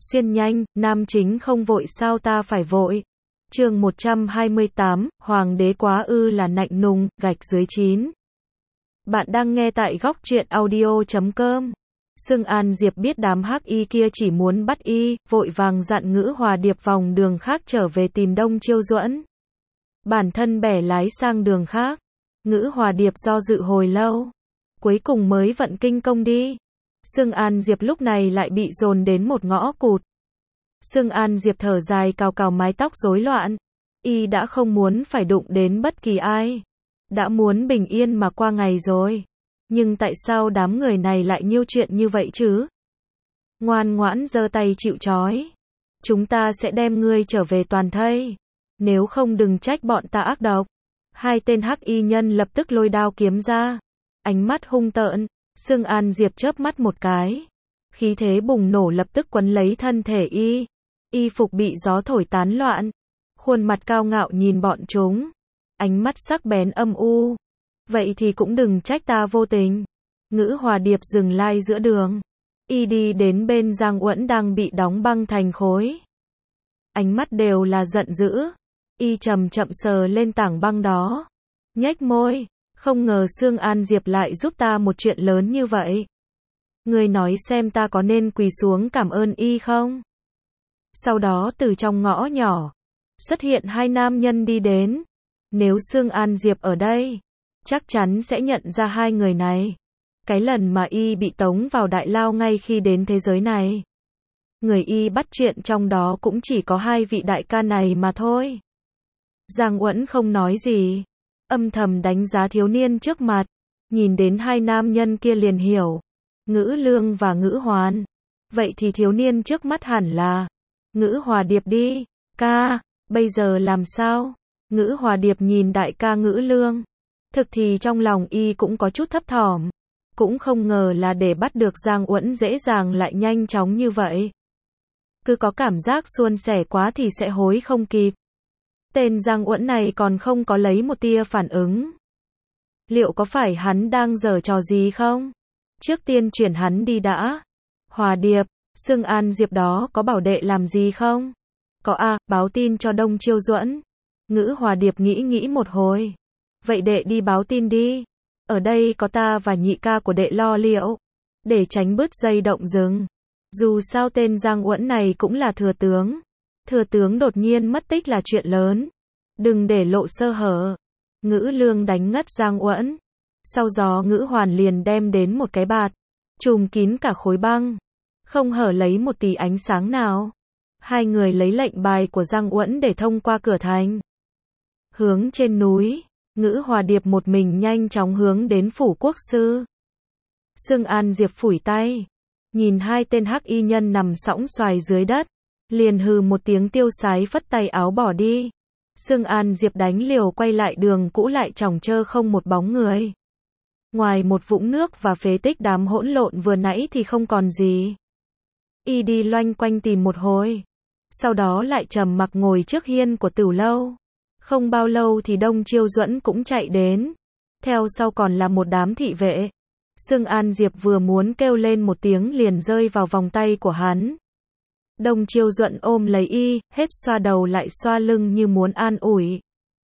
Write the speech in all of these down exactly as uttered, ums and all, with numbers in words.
Xuyên nhanh, nam chính không vội sao ta phải vội. Chương một trăm hai mươi tám, Hoàng đế quá ư là nạnh nùng, gạch dưới chín. Bạn đang nghe tại góc truyện audio chấm com. Sương An Diệp biết đám hắc y kia chỉ muốn bắt y, vội vàng dặn Ngữ Hòa Điệp vòng đường khác trở về tìm Đông Chiêu Duẫn. Bản thân bẻ lái sang đường khác. Ngữ Hòa Điệp do dự hồi lâu, cuối cùng mới vận kinh công đi. Sương An Diệp lúc này lại bị dồn đến một ngõ cụt. Sương An Diệp thở dài cào cào mái tóc rối loạn. Y đã không muốn phải đụng đến bất kỳ ai. Đã muốn bình yên mà qua ngày rồi. Nhưng tại sao đám người này lại nhiêu chuyện như vậy chứ? Ngoan ngoãn giơ tay chịu trói. Chúng ta sẽ đem ngươi trở về toàn thây. Nếu không đừng trách bọn ta ác độc. Hai tên hắc y nhân lập tức lôi đao kiếm ra. Ánh mắt hung tợn. Sương An Diệp chớp mắt một cái. Khí thế bùng nổ lập tức quấn lấy thân thể y. Y phục bị gió thổi tán loạn. Khuôn mặt cao ngạo nhìn bọn chúng. Ánh mắt sắc bén âm u. Vậy thì cũng đừng trách ta vô tình. Ngữ Hòa Điệp dừng lai giữa đường. Y đi đến bên Giang Uẩn đang bị đóng băng thành khối. Ánh mắt đều là giận dữ. Y chậm chậm sờ lên tảng băng đó. Nhếch môi. Không ngờ Sương An Diệp lại giúp ta một chuyện lớn như vậy. Ngươi nói xem ta có nên quỳ xuống cảm ơn y không? Sau đó từ trong ngõ nhỏ, xuất hiện hai nam nhân đi đến. Nếu Sương An Diệp ở đây, chắc chắn sẽ nhận ra hai người này. Cái lần mà y bị tống vào đại lao ngay khi đến thế giới này. Người y bắt chuyện trong đó cũng chỉ có hai vị đại ca này mà thôi. Giang Uẩn không nói gì. Âm thầm đánh giá thiếu niên trước mặt. Nhìn đến hai nam nhân kia liền hiểu. Ngữ Lương và Ngữ Hoàn. Vậy thì thiếu niên trước mắt hẳn là Ngữ Hòa Điệp đi. Ca, bây giờ làm sao? Ngữ Hòa Điệp nhìn đại ca Ngữ Lương. Thực thì trong lòng y cũng có chút thấp thỏm. Cũng không ngờ là để bắt được Giang Uẩn dễ dàng lại nhanh chóng như vậy. Cứ có cảm giác suôn sẻ quá thì sẽ hối không kịp. Tên Giang Uẩn này còn không có lấy một tia phản ứng. Liệu có phải hắn đang giở trò gì không? Trước tiên chuyển hắn đi đã. Hòa Điệp, Sương An Diệp đó có bảo đệ làm gì không? Có à, báo tin cho Đông Chiêu Duẫn. Ngữ Hòa Điệp nghĩ nghĩ một hồi. Vậy đệ đi báo tin đi. Ở đây có ta và nhị ca của đệ lo liệu. Để tránh bứt dây động rừng. Dù sao tên Giang Uẩn này cũng là thừa tướng. Thừa tướng đột nhiên mất tích là chuyện lớn. Đừng để lộ sơ hở. Ngữ Lương đánh ngất Giang Uẩn. Sau gió Ngữ Hoàn liền đem đến một cái bạt. Trùm kín cả khối băng. Không hở lấy một tí ánh sáng nào. Hai người lấy lệnh bài của Giang Uẩn để thông qua cửa thành. Hướng trên núi. Ngữ Hòa Điệp một mình nhanh chóng hướng đến phủ quốc sư. Sương An Diệp phủi tay. Nhìn hai tên hắc y nhân nằm sõng xoài dưới đất. Liền hừ một tiếng tiêu sái phất tay áo bỏ đi. Sương An Diệp đánh liều quay lại đường cũ lại chòng chơ không một bóng người. Ngoài một vũng nước và phế tích đám hỗn lộn vừa nãy thì không còn gì. Y đi loanh quanh tìm một hồi. Sau đó lại trầm mặc ngồi trước hiên của Tửu lâu. Không bao lâu thì Đông Chiêu Duẫn cũng chạy đến. Theo sau còn là một đám thị vệ. Sương An Diệp vừa muốn kêu lên một tiếng liền rơi vào vòng tay của hắn. Đông Chiêu Duẫn ôm lấy y, hết xoa đầu lại xoa lưng như muốn an ủi.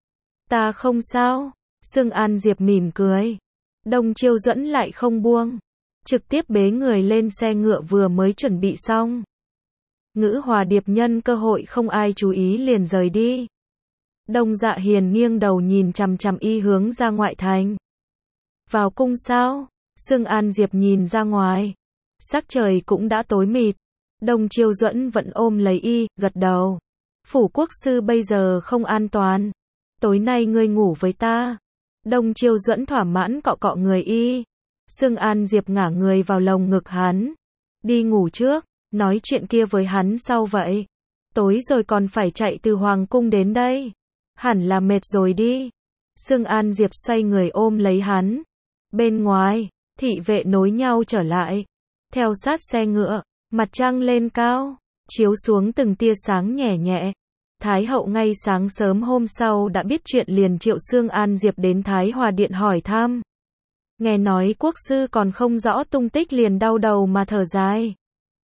Ta không sao. Sương An Diệp mỉm cười. Đông Chiêu Duẫn lại không buông. Trực tiếp bế người lên xe ngựa vừa mới chuẩn bị xong. Ngữ Hòa Điệp nhân cơ hội không ai chú ý liền rời đi. Đông Dạ Hiền nghiêng đầu nhìn chằm chằm y hướng ra ngoại thành. Vào cung sao? Sương An Diệp nhìn ra ngoài. Sắc trời cũng đã tối mịt. Đông Chiêu Duẫn vẫn ôm lấy y, gật đầu. Phủ quốc sư bây giờ không an toàn. Tối nay ngươi ngủ với ta. Đông Chiêu Duẫn thỏa mãn cọ cọ người y. Sương An Diệp ngả người vào lồng ngực hắn. Đi ngủ trước, nói chuyện kia với hắn sau vậy. Tối rồi còn phải chạy từ Hoàng cung đến đây. Hẳn là mệt rồi đi. Sương An Diệp xoay người ôm lấy hắn. Bên ngoài, thị vệ nối nhau trở lại. Theo sát xe ngựa, mặt trăng lên cao, chiếu xuống từng tia sáng nhẹ nhẹ. Thái hậu ngay sáng sớm hôm sau đã biết chuyện liền triệu Sương An Diệp đến Thái Hòa Điện hỏi thăm. Nghe nói quốc sư còn không rõ tung tích liền đau đầu mà thở dài.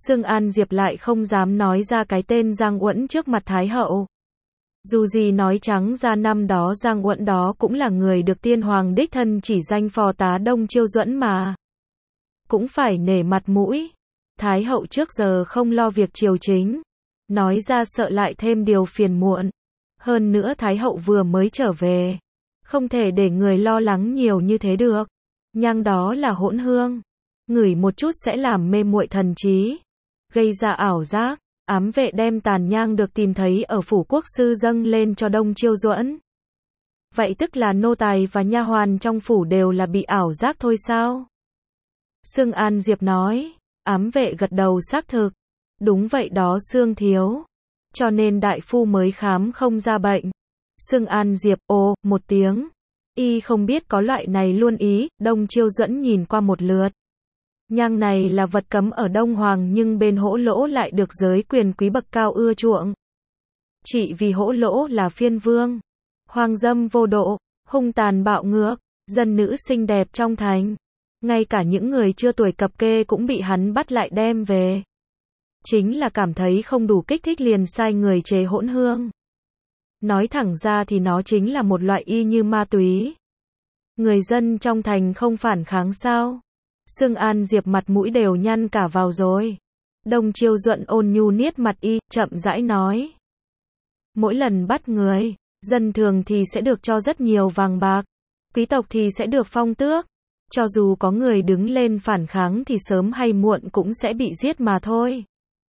Sương An Diệp lại không dám nói ra cái tên Giang Uẩn trước mặt Thái hậu. Dù gì nói trắng ra năm đó Giang Uẩn đó cũng là người được tiên hoàng đích thân chỉ danh phò tá Đông Chiêu Duẫn mà. Cũng phải nể mặt mũi. Thái hậu trước giờ không lo việc triều chính. Nói ra sợ lại thêm điều phiền muộn. Hơn nữa Thái hậu vừa mới trở về. Không thể để người lo lắng nhiều như thế được. Nhang đó là hỗn hương. Ngửi một chút sẽ làm mê muội thần trí. Gây ra ảo giác. Ám vệ đem tàn nhang được tìm thấy ở phủ quốc sư dâng lên cho Đông Chiêu Duẫn. Vậy tức là nô tài và nha hoàn trong phủ đều là bị ảo giác thôi sao? Sương An Diệp nói. Ám vệ gật đầu xác thực. Đúng vậy đó Sương thiếu. Cho nên đại phu mới khám không ra bệnh. Sương An Diệp ồ một tiếng. Y không biết có loại này luôn ý. Đông Chiêu Duẫn nhìn qua một lượt. Nhang này là vật cấm ở Đông Hoàng nhưng bên Hỗ Lỗ lại được giới quyền quý bậc cao ưa chuộng. Chỉ vì Hỗ Lỗ là phiên vương. Hoàng dâm vô độ, hung tàn bạo ngược, dân nữ xinh đẹp trong thành. Ngay cả những người chưa tuổi cập kê cũng bị hắn bắt lại đem về. Chính là cảm thấy không đủ kích thích liền sai người chế hỗn hương. Nói thẳng ra thì nó chính là một loại y như ma túy. Người dân trong thành không phản kháng sao? Sương An Diệp mặt mũi đều nhăn cả vào rồi. Đông Chiêu Duẫn ôn nhu niết mặt y, chậm rãi nói. Mỗi lần bắt người, dân thường thì sẽ được cho rất nhiều vàng bạc. Quý tộc thì sẽ được phong tước. Cho dù có người đứng lên phản kháng thì sớm hay muộn cũng sẽ bị giết mà thôi.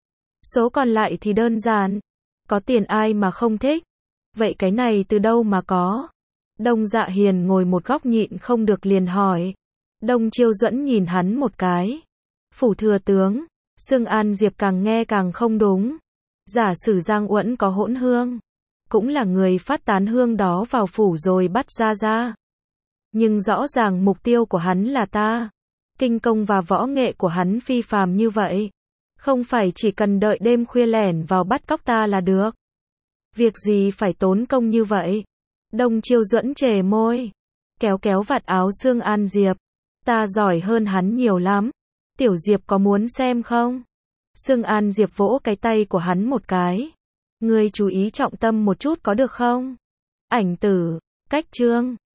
Số còn lại thì đơn giản. Có tiền ai mà không thích. Vậy cái này từ đâu mà có? Đông Dạ Hiền ngồi một góc nhịn không được liền hỏi. Đông Chiêu Duẫn nhìn hắn một cái. Phủ thừa tướng. Sương An Diệp càng nghe càng không đúng. Giả sử Giang Uẩn có hỗn hương. Cũng là người phát tán hương đó vào phủ rồi bắt ra ra. Nhưng rõ ràng mục tiêu của hắn là ta. Kinh công và võ nghệ của hắn phi phàm như vậy. Không phải chỉ cần đợi đêm khuya lẻn vào bắt cóc ta là được. Việc gì phải tốn công như vậy? Đông Chiêu Duẫn trề môi. Kéo kéo vạt áo Sương An Diệp. Ta giỏi hơn hắn nhiều lắm. Tiểu Diệp có muốn xem không? Sương An Diệp vỗ cái tay của hắn một cái. Ngươi chú ý trọng tâm một chút có được không? Ảnh tử, cách chương.